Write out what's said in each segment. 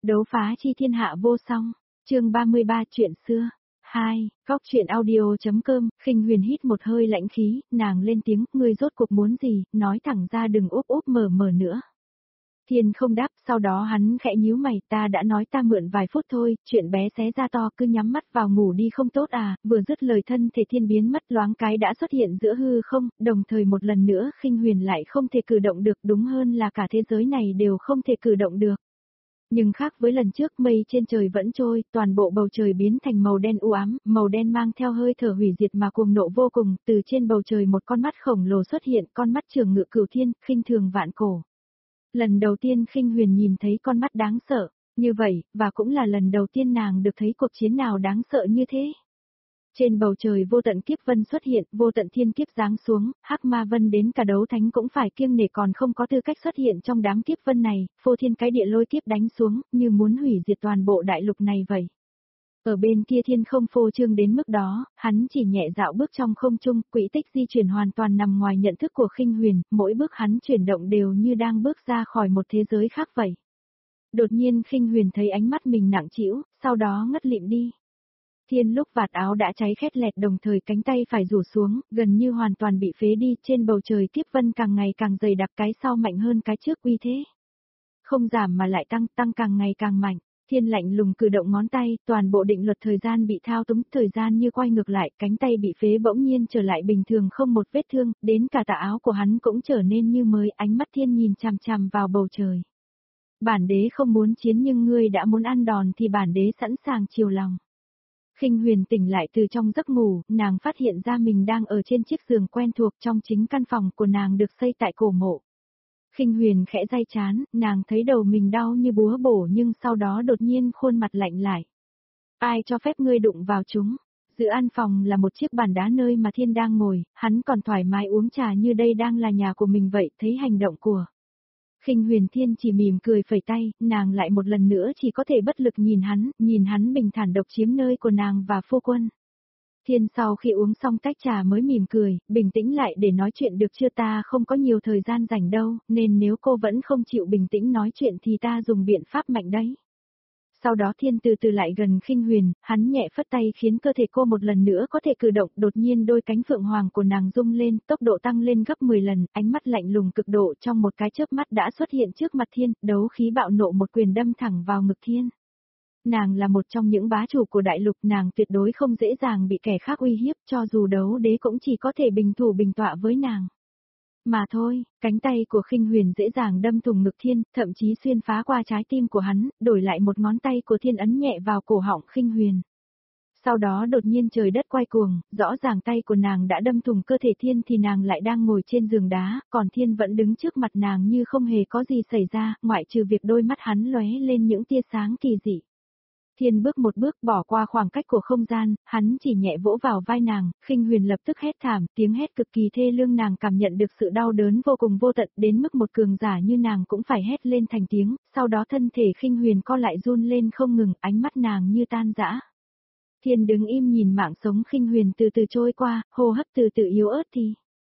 Đấu phá chi thiên hạ vô song, chương 33 chuyện xưa. 2, góc chuyện audio.com, Khinh Huyền hít một hơi lãnh khí, nàng lên tiếng, ngươi rốt cuộc muốn gì, nói thẳng ra đừng úp úp mở mở nữa. Thiên không đáp, sau đó hắn khẽ nhíu mày, ta đã nói ta mượn vài phút thôi, chuyện bé xé ra to cứ nhắm mắt vào ngủ đi không tốt à, vừa dứt lời thân thể Thiên biến mất loáng cái đã xuất hiện giữa hư không, đồng thời một lần nữa Khinh Huyền lại không thể cử động được, đúng hơn là cả thế giới này đều không thể cử động được. Nhưng khác với lần trước, mây trên trời vẫn trôi, toàn bộ bầu trời biến thành màu đen u ám, màu đen mang theo hơi thở hủy diệt mà cuồng nộ vô cùng, từ trên bầu trời một con mắt khổng lồ xuất hiện, con mắt trường ngự cửu thiên, khinh thường vạn cổ. Lần đầu tiên Khinh Huyền nhìn thấy con mắt đáng sợ, như vậy, và cũng là lần đầu tiên nàng được thấy cuộc chiến nào đáng sợ như thế. Trên bầu trời vô tận kiếp vân xuất hiện, vô tận thiên kiếp giáng xuống, hắc ma vân đến cả đấu thánh cũng phải kiêng nể còn không có tư cách xuất hiện trong đám kiếp vân này, phô thiên cái địa lôi kiếp đánh xuống, như muốn hủy diệt toàn bộ đại lục này vậy. Ở bên kia thiên không phô trương đến mức đó, hắn chỉ nhẹ dạo bước trong không trung, quỹ tích di chuyển hoàn toàn nằm ngoài nhận thức của Khinh Huyền, mỗi bước hắn chuyển động đều như đang bước ra khỏi một thế giới khác vậy. Đột nhiên Khinh Huyền thấy ánh mắt mình nặng trĩu, sau đó ngất lịm đi. Thiên lúc vạt áo đã cháy khét lẹt đồng thời cánh tay phải rủ xuống, gần như hoàn toàn bị phế đi, trên bầu trời kiếp vân càng ngày càng dày đặc, cái sau mạnh hơn cái trước uy thế. Không giảm mà lại tăng càng ngày càng mạnh. Thiên lạnh lùng cử động ngón tay, toàn bộ định luật thời gian bị thao túng, thời gian như quay ngược lại, cánh tay bị phế bỗng nhiên trở lại bình thường không một vết thương, đến cả tà áo của hắn cũng trở nên như mới, ánh mắt Thiên nhìn chằm chằm vào bầu trời. Bản đế không muốn chiến nhưng ngươi đã muốn ăn đòn thì bản đế sẵn sàng chiều lòng. Khinh Huyền tỉnh lại từ trong giấc ngủ, nàng phát hiện ra mình đang ở trên chiếc giường quen thuộc trong chính căn phòng của nàng được xây tại cổ mộ. Khinh Huyền khẽ day chán, nàng thấy đầu mình đau như búa bổ nhưng sau đó đột nhiên khuôn mặt lạnh lại. Ai cho phép ngươi đụng vào chúng? Giữa an phòng là một chiếc bàn đá nơi mà Thiên đang ngồi, hắn còn thoải mái uống trà như đây đang là nhà của mình vậy, thấy hành động của Khinh Huyền Thiên chỉ mỉm cười phẩy tay, nàng lại một lần nữa chỉ có thể bất lực nhìn hắn bình thản độc chiếm nơi của nàng và phu quân. Thiên sau khi uống xong tách trà mới mỉm cười, bình tĩnh lại để nói chuyện được chưa, ta không có nhiều thời gian rảnh đâu, nên nếu cô vẫn không chịu bình tĩnh nói chuyện thì ta dùng biện pháp mạnh đấy. Sau đó Thiên từ từ lại gần Khinh Huyền, hắn nhẹ phất tay khiến cơ thể cô một lần nữa có thể cử động, đột nhiên đôi cánh phượng hoàng của nàng rung lên, tốc độ tăng lên gấp 10 lần, ánh mắt lạnh lùng cực độ trong một cái chớp mắt đã xuất hiện trước mặt Thiên, đấu khí bạo nộ một quyền đâm thẳng vào ngực Thiên. Nàng là một trong những bá chủ của đại lục, nàng tuyệt đối không dễ dàng bị kẻ khác uy hiếp, cho dù đấu đế cũng chỉ có thể bình thủ bình tọa với nàng. Mà thôi, cánh tay của Khinh Huyền dễ dàng đâm thủng ngực Thiên, thậm chí xuyên phá qua trái tim của hắn, đổi lại một ngón tay của Thiên ấn nhẹ vào cổ họng Khinh Huyền. Sau đó đột nhiên trời đất quay cuồng, rõ ràng tay của nàng đã đâm thủng cơ thể Thiên thì nàng lại đang ngồi trên giường đá, còn Thiên vẫn đứng trước mặt nàng như không hề có gì xảy ra, ngoại trừ việc đôi mắt hắn lóe lên những tia sáng kỳ dị. Thiên bước một bước bỏ qua khoảng cách của không gian, hắn chỉ nhẹ vỗ vào vai nàng, Khinh Huyền lập tức hét thảm, tiếng hét cực kỳ thê lương, nàng cảm nhận được sự đau đớn vô cùng vô tận, đến mức một cường giả như nàng cũng phải hét lên thành tiếng, sau đó thân thể Khinh Huyền co lại run lên không ngừng, ánh mắt nàng như tan rã. Thiên đứng im nhìn mạng sống Khinh Huyền từ từ trôi qua, hô hấp từ từ yếu ớt thì.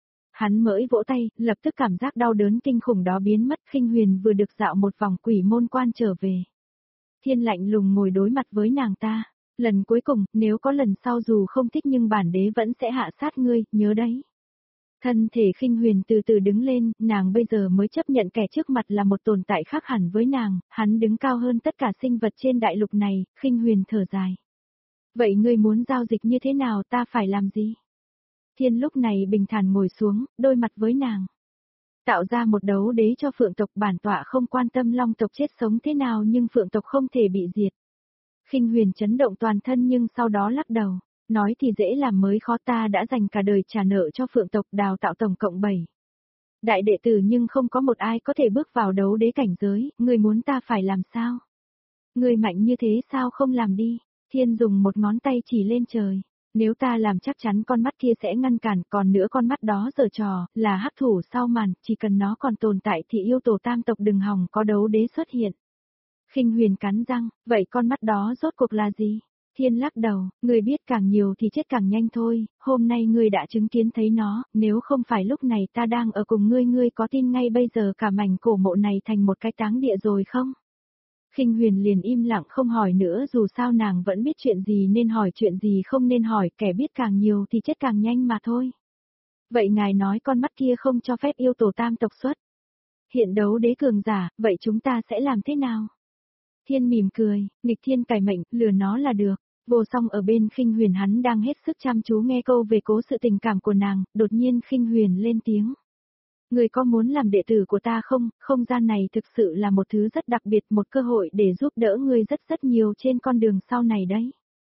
Hắn mới vỗ tay, lập tức cảm giác đau đớn kinh khủng đó biến mất, Khinh Huyền vừa được dạo một vòng quỷ môn quan trở về. Thiên lạnh lùng ngồi đối mặt với nàng ta. Lần cuối cùng, nếu có lần sau dù không thích nhưng bản đế vẫn sẽ hạ sát ngươi, nhớ đấy. Thân thể Khinh Huyền từ từ đứng lên, nàng bây giờ mới chấp nhận kẻ trước mặt là một tồn tại khác hẳn với nàng, hắn đứng cao hơn tất cả sinh vật trên đại lục này, Khinh Huyền thở dài. Vậy ngươi muốn giao dịch như thế nào, ta phải làm gì? Thiên lúc này bình thản ngồi xuống, đôi mặt với nàng. Tạo ra một đấu đế cho phượng tộc, bản tọa không quan tâm long tộc chết sống thế nào nhưng phượng tộc không thể bị diệt. Khinh Huyền chấn động toàn thân nhưng sau đó lắc đầu, nói thì dễ làm mới khó, ta đã dành cả đời trả nợ cho phượng tộc, đào tạo tổng cộng 7 đại đệ tử nhưng không có một ai có thể bước vào đấu đế cảnh giới, ngươi muốn ta phải làm sao? Ngươi mạnh như thế sao không làm đi? Thiên dùng một ngón tay chỉ lên trời. Nếu ta làm chắc chắn con mắt kia sẽ ngăn cản, còn nữa con mắt đó giở trò, là hắc thủ sau màn, chỉ cần nó còn tồn tại thì yêu tổ tam tộc đừng hòng có đấu đế xuất hiện. Khinh Huyền cắn răng, vậy con mắt đó rốt cuộc là gì? Thiên lắc đầu, người biết càng nhiều thì chết càng nhanh thôi, hôm nay ngươi đã chứng kiến thấy nó, nếu không phải lúc này ta đang ở cùng ngươi, ngươi có tin ngay bây giờ cả mảnh cổ mộ này thành một cái táng địa rồi không? Khinh Huyền liền im lặng không hỏi nữa, dù sao nàng vẫn biết chuyện gì nên hỏi chuyện gì không nên hỏi, kẻ biết càng nhiều thì chết càng nhanh mà thôi. Vậy ngài nói con mắt kia không cho phép yêu tổ tam tộc xuất hiện đấu đế cường giả, vậy chúng ta sẽ làm thế nào? Thiên mỉm cười, nghịch thiên cải mệnh, lừa nó là được. Vô Song ở bên Khinh Huyền, hắn đang hết sức chăm chú nghe câu về cố sự tình cảm của nàng, đột nhiên Khinh Huyền lên tiếng. Người có muốn làm đệ tử của ta không? Không gian này thực sự là một thứ rất đặc biệt, một cơ hội để giúp đỡ ngươi rất rất nhiều trên con đường sau này đấy.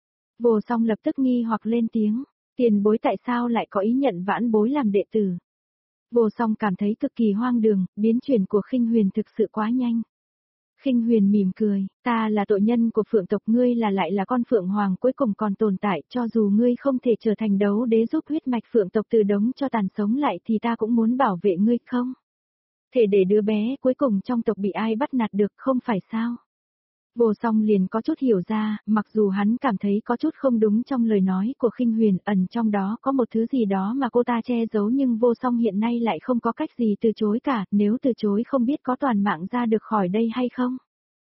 Vô Song lập tức nghi hoặc lên tiếng, tiền bối tại sao lại có ý nhận vãn bối làm đệ tử? Vô Song cảm thấy cực kỳ hoang đường, biến chuyển của Khinh Huyền thực sự quá nhanh. Khinh Huyền mỉm cười, ta là tội nhân của Phượng tộc, ngươi lại là con Phượng Hoàng cuối cùng còn tồn tại, cho dù ngươi không thể trở thành đấu đế giúp huyết mạch Phượng tộc từ đống cho tàn sống lại thì ta cũng muốn bảo vệ ngươi không? Thể để đứa bé cuối cùng trong tộc bị ai bắt nạt được không phải sao? Vô Song liền có chút hiểu ra, mặc dù hắn cảm thấy có chút không đúng trong lời nói của Khinh Huyền, ẩn trong đó có một thứ gì đó mà cô ta che giấu, nhưng Vô Song hiện nay lại không có cách gì từ chối cả, nếu từ chối không biết có toàn mạng ra được khỏi đây hay không.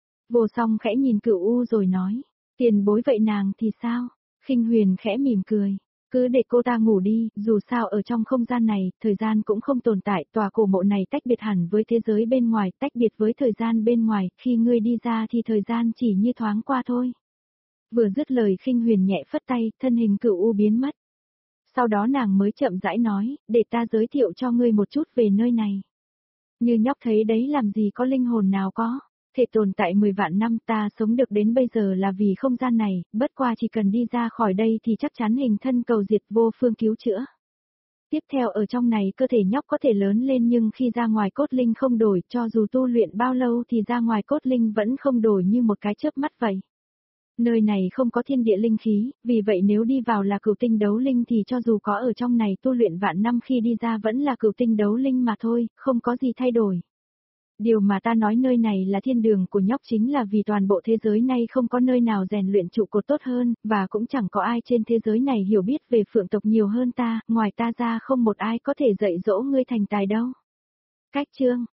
Vô Song khẽ nhìn Cửu U rồi nói, tiền bối vậy nàng thì sao? Khinh Huyền khẽ mỉm cười. Cứ để cô ta ngủ đi, dù sao ở trong không gian này, thời gian cũng không tồn tại, tòa cổ mộ này tách biệt hẳn với thế giới bên ngoài, tách biệt với thời gian bên ngoài, khi ngươi đi ra thì thời gian chỉ như thoáng qua thôi. Vừa dứt lời Khinh Huyền nhẹ phất tay, thân hình Cửu U biến mất. Sau đó nàng mới chậm rãi nói, để ta giới thiệu cho ngươi một chút về nơi này. Như nhóc thấy đấy, làm gì có linh hồn nào có. Thể tồn tại 10 vạn năm, ta sống được đến bây giờ là vì không gian này, bất qua chỉ cần đi ra khỏi đây thì chắc chắn hình thân cầu diệt vô phương cứu chữa. Tiếp theo ở trong này cơ thể nhóc có thể lớn lên, nhưng khi ra ngoài cốt linh không đổi, cho dù tu luyện bao lâu thì ra ngoài cốt linh vẫn không đổi như một cái chớp mắt vậy. Nơi này không có thiên địa linh khí, vì vậy nếu đi vào là cửu tinh đấu linh thì cho dù có ở trong này tu luyện vạn năm khi đi ra vẫn là cửu tinh đấu linh mà thôi, không có gì thay đổi. Điều mà ta nói nơi này là thiên đường của nhóc chính là vì toàn bộ thế giới này không có nơi nào rèn luyện trụ cột tốt hơn, và cũng chẳng có ai trên thế giới này hiểu biết về Phượng tộc nhiều hơn ta, ngoài ta ra không một ai có thể dạy dỗ ngươi thành tài đâu. Cách chương